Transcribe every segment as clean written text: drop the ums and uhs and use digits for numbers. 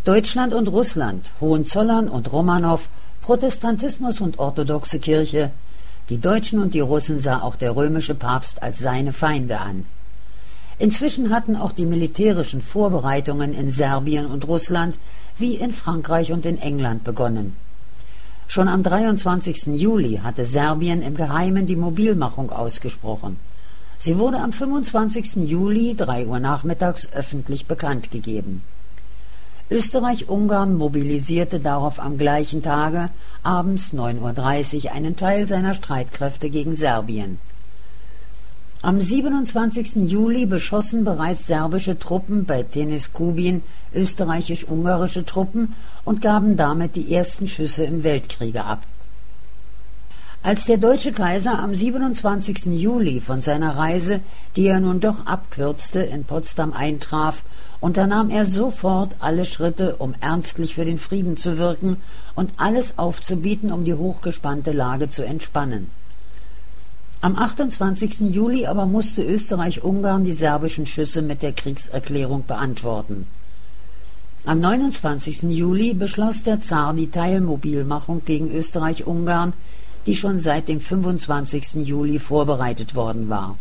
Deutschland und Russland, Hohenzollern und Romanow, Protestantismus und orthodoxe Kirche. Die Deutschen und die Russen sah auch der römische Papst als seine Feinde an. Inzwischen hatten auch die militärischen Vorbereitungen in Serbien und Russland wie in Frankreich und in England begonnen. Schon am 23. Juli hatte Serbien im Geheimen die Mobilmachung ausgesprochen. Sie wurde am 25. Juli 3 Uhr nachmittags öffentlich bekannt gegeben. Österreich-Ungarn mobilisierte darauf am gleichen Tage abends 9:30 Uhr einen Teil seiner Streitkräfte gegen Serbien. Am 27. Juli beschossen bereits serbische Truppen bei Teniskubin österreichisch-ungarische Truppen und gaben damit die ersten Schüsse im Weltkriege ab. Als der deutsche Kaiser am 27. Juli von seiner Reise, die er nun doch abkürzte, in Potsdam eintraf, unternahm er sofort alle Schritte, um ernstlich für den Frieden zu wirken und alles aufzubieten, um die hochgespannte Lage zu entspannen. Am 28. Juli aber musste Österreich-Ungarn die serbischen Schüsse mit der Kriegserklärung beantworten. Am 29. Juli beschloss der Zar die Teilmobilmachung gegen Österreich-Ungarn, die schon seit dem 25. Juli vorbereitet worden war.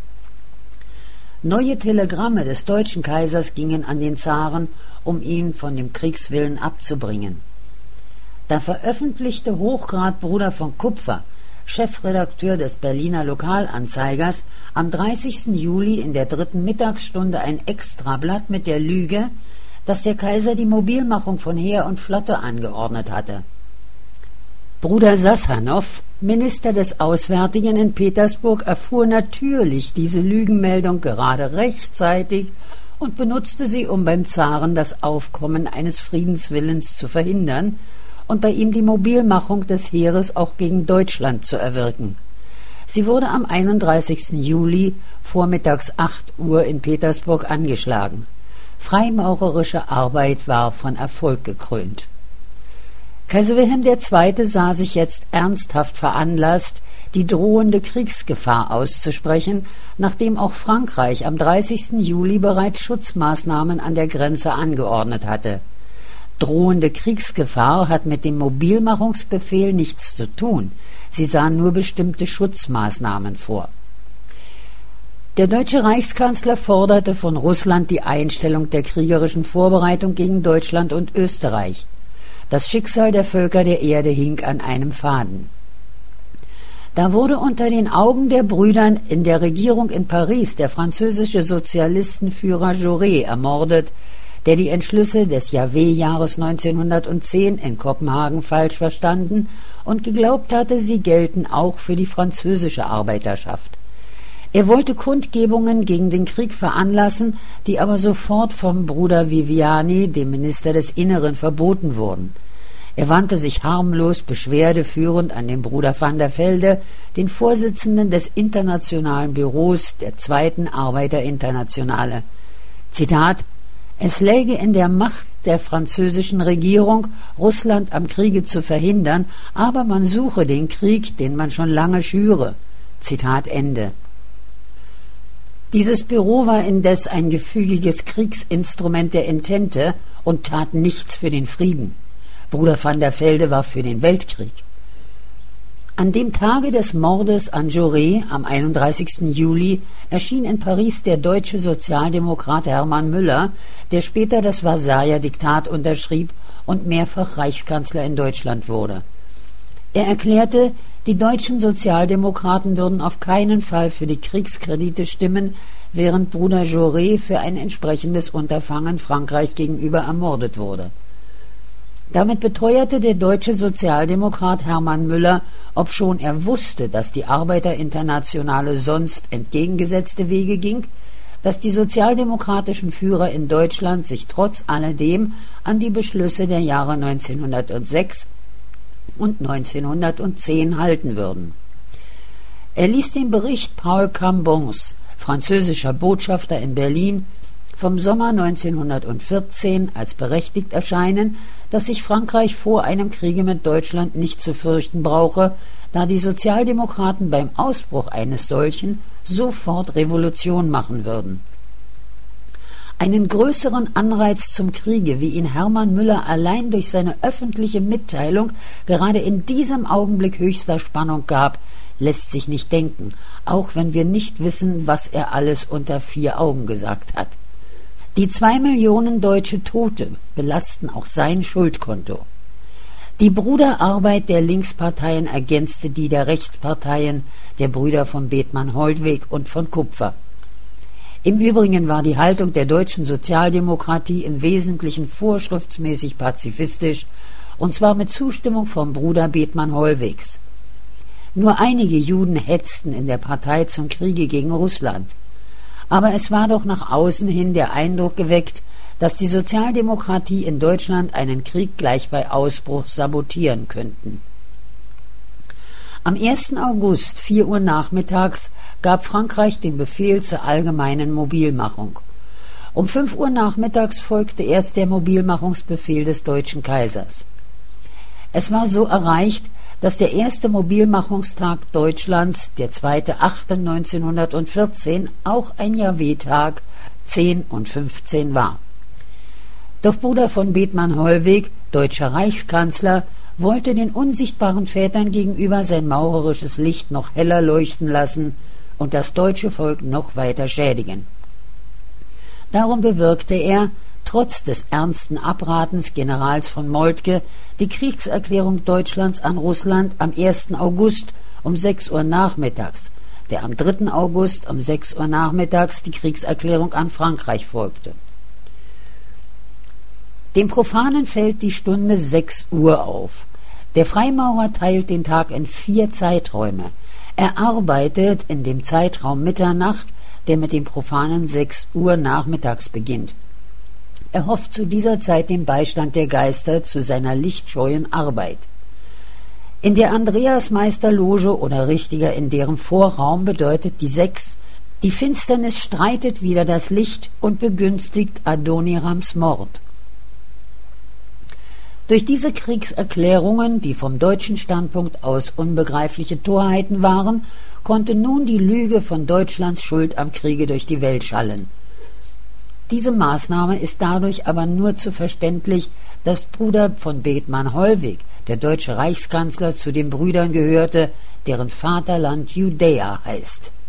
Neue Telegramme des deutschen Kaisers gingen an den Zaren, um ihn von dem Kriegswillen abzubringen. Da veröffentlichte Hochgradbruder von Kupfer, Chefredakteur des Berliner Lokalanzeigers, am 30. Juli in der 3. Mittagsstunde ein Extrablatt mit der Lüge, dass der Kaiser die Mobilmachung von Heer und Flotte angeordnet hatte. Bruder Sassanow, Minister des Auswärtigen in Petersburg, erfuhr natürlich diese Lügenmeldung gerade rechtzeitig und benutzte sie, um beim Zaren das Aufkommen eines Friedenswillens zu verhindern und bei ihm die Mobilmachung des Heeres auch gegen Deutschland zu erwirken. Sie wurde am 31. Juli vormittags 8 Uhr in Petersburg angeschlagen. Freimaurerische Arbeit war von Erfolg gekrönt. Kaiser Wilhelm II. Sah sich jetzt ernsthaft veranlasst, die drohende Kriegsgefahr auszusprechen, nachdem auch Frankreich am 30. Juli bereits Schutzmaßnahmen an der Grenze angeordnet hatte. Drohende Kriegsgefahr hat mit dem Mobilmachungsbefehl nichts zu tun. Sie sahen nur bestimmte Schutzmaßnahmen vor. Der deutsche Reichskanzler forderte von Russland die Einstellung der kriegerischen Vorbereitung gegen Deutschland und Österreich. Das Schicksal der Völker der Erde hing an einem Faden. Da wurde unter den Augen der Brüder in der Regierung in Paris der französische Sozialistenführer Jaurès ermordet, der die Entschlüsse des Javé-Jahres 1910 in Kopenhagen falsch verstanden und geglaubt hatte, sie gelten auch für die französische Arbeiterschaft. Er wollte Kundgebungen gegen den Krieg veranlassen, die aber sofort vom Bruder Viviani, dem Minister des Inneren, verboten wurden. Er wandte sich harmlos beschwerdeführend an den Bruder van der Velde, den Vorsitzenden des Internationalen Büros der Zweiten Arbeiterinternationale. Zitat: Es läge in der Macht der französischen Regierung, Russland am Kriege zu verhindern, aber man suche den Krieg, den man schon lange schüre. Zitat Ende. Dieses Büro war indes ein gefügiges Kriegsinstrument der Entente und tat nichts für den Frieden. Bruder van der Velde war für den Weltkrieg. An dem Tage des Mordes an Jaurès am 31. Juli erschien in Paris der deutsche Sozialdemokrat Hermann Müller, der später das Versailler Diktat unterschrieb und mehrfach Reichskanzler in Deutschland wurde. Er erklärte, die deutschen Sozialdemokraten würden auf keinen Fall für die Kriegskredite stimmen, während Bruder Jaurès für ein entsprechendes Unterfangen Frankreich gegenüber ermordet wurde. Damit beteuerte der deutsche Sozialdemokrat Hermann Müller, obschon er wusste, dass die Arbeiterinternationale sonst entgegengesetzte Wege ging, dass die sozialdemokratischen Führer in Deutschland sich trotz alledem an die Beschlüsse der Jahre 1906 und 1910 halten würden. Er ließ den Bericht Paul Cambons, französischer Botschafter in Berlin, vom Sommer 1914 als berechtigt erscheinen, dass sich Frankreich vor einem Kriege mit Deutschland nicht zu fürchten brauche, da die Sozialdemokraten beim Ausbruch eines solchen sofort Revolution machen würden. Einen größeren Anreiz zum Kriege, wie ihn Hermann Müller allein durch seine öffentliche Mitteilung gerade in diesem Augenblick höchster Spannung gab, lässt sich nicht denken, auch wenn wir nicht wissen, was er alles unter 4 Augen gesagt hat. Die 2 Millionen deutsche Tote belasten auch sein Schuldkonto. Die Bruderarbeit der Linksparteien ergänzte die der Rechtsparteien, der Brüder von Bethmann-Hollweg und von Kupfer. Im Übrigen war die Haltung der deutschen Sozialdemokratie im Wesentlichen vorschriftsmäßig pazifistisch, und zwar mit Zustimmung vom Bruder Bethmann-Hollwegs. Nur einige Juden hetzten in der Partei zum Kriege gegen Russland. Aber es war doch nach außen hin der Eindruck geweckt, dass die Sozialdemokratie in Deutschland einen Krieg gleich bei Ausbruch sabotieren könnten. Am 1. August, 4 Uhr nachmittags, gab Frankreich den Befehl zur allgemeinen Mobilmachung. Um 5 Uhr nachmittags folgte erst der Mobilmachungsbefehl des deutschen Kaisers. Es war so erreicht, dass der erste Mobilmachungstag Deutschlands, der 2.8.1914, auch ein Jahwe-Tag 10 und 15 war. Doch Bruder von Bethmann-Hollweg, deutscher Reichskanzler, wollte den unsichtbaren Vätern gegenüber sein maurerisches Licht noch heller leuchten lassen und das deutsche Volk noch weiter schädigen. Darum bewirkte er, trotz des ernsten Abratens Generals von Moltke, die Kriegserklärung Deutschlands an Russland am 1. August um 6 Uhr nachmittags, der am 3. August um 6 Uhr nachmittags die Kriegserklärung an Frankreich folgte. Dem Profanen fällt die Stunde 6 Uhr auf. Der Freimaurer teilt den Tag in 4 Zeiträume. Er arbeitet in dem Zeitraum Mitternacht, der mit dem Profanen 6 Uhr nachmittags beginnt. Er hofft zu dieser Zeit den Beistand der Geister zu seiner lichtscheuen Arbeit. In der Andreasmeisterloge oder richtiger in deren Vorraum bedeutet die 6, die Finsternis streitet wider das Licht und begünstigt Adonirams Mord. Durch diese Kriegserklärungen, die vom deutschen Standpunkt aus unbegreifliche Torheiten waren, konnte nun die Lüge von Deutschlands Schuld am Kriege durch die Welt schallen. Diese Maßnahme ist dadurch aber nur zu verständlich, dass Bruder von Bethmann-Hollweg, der deutsche Reichskanzler, zu den Brüdern gehörte, deren Vaterland Judäa heißt.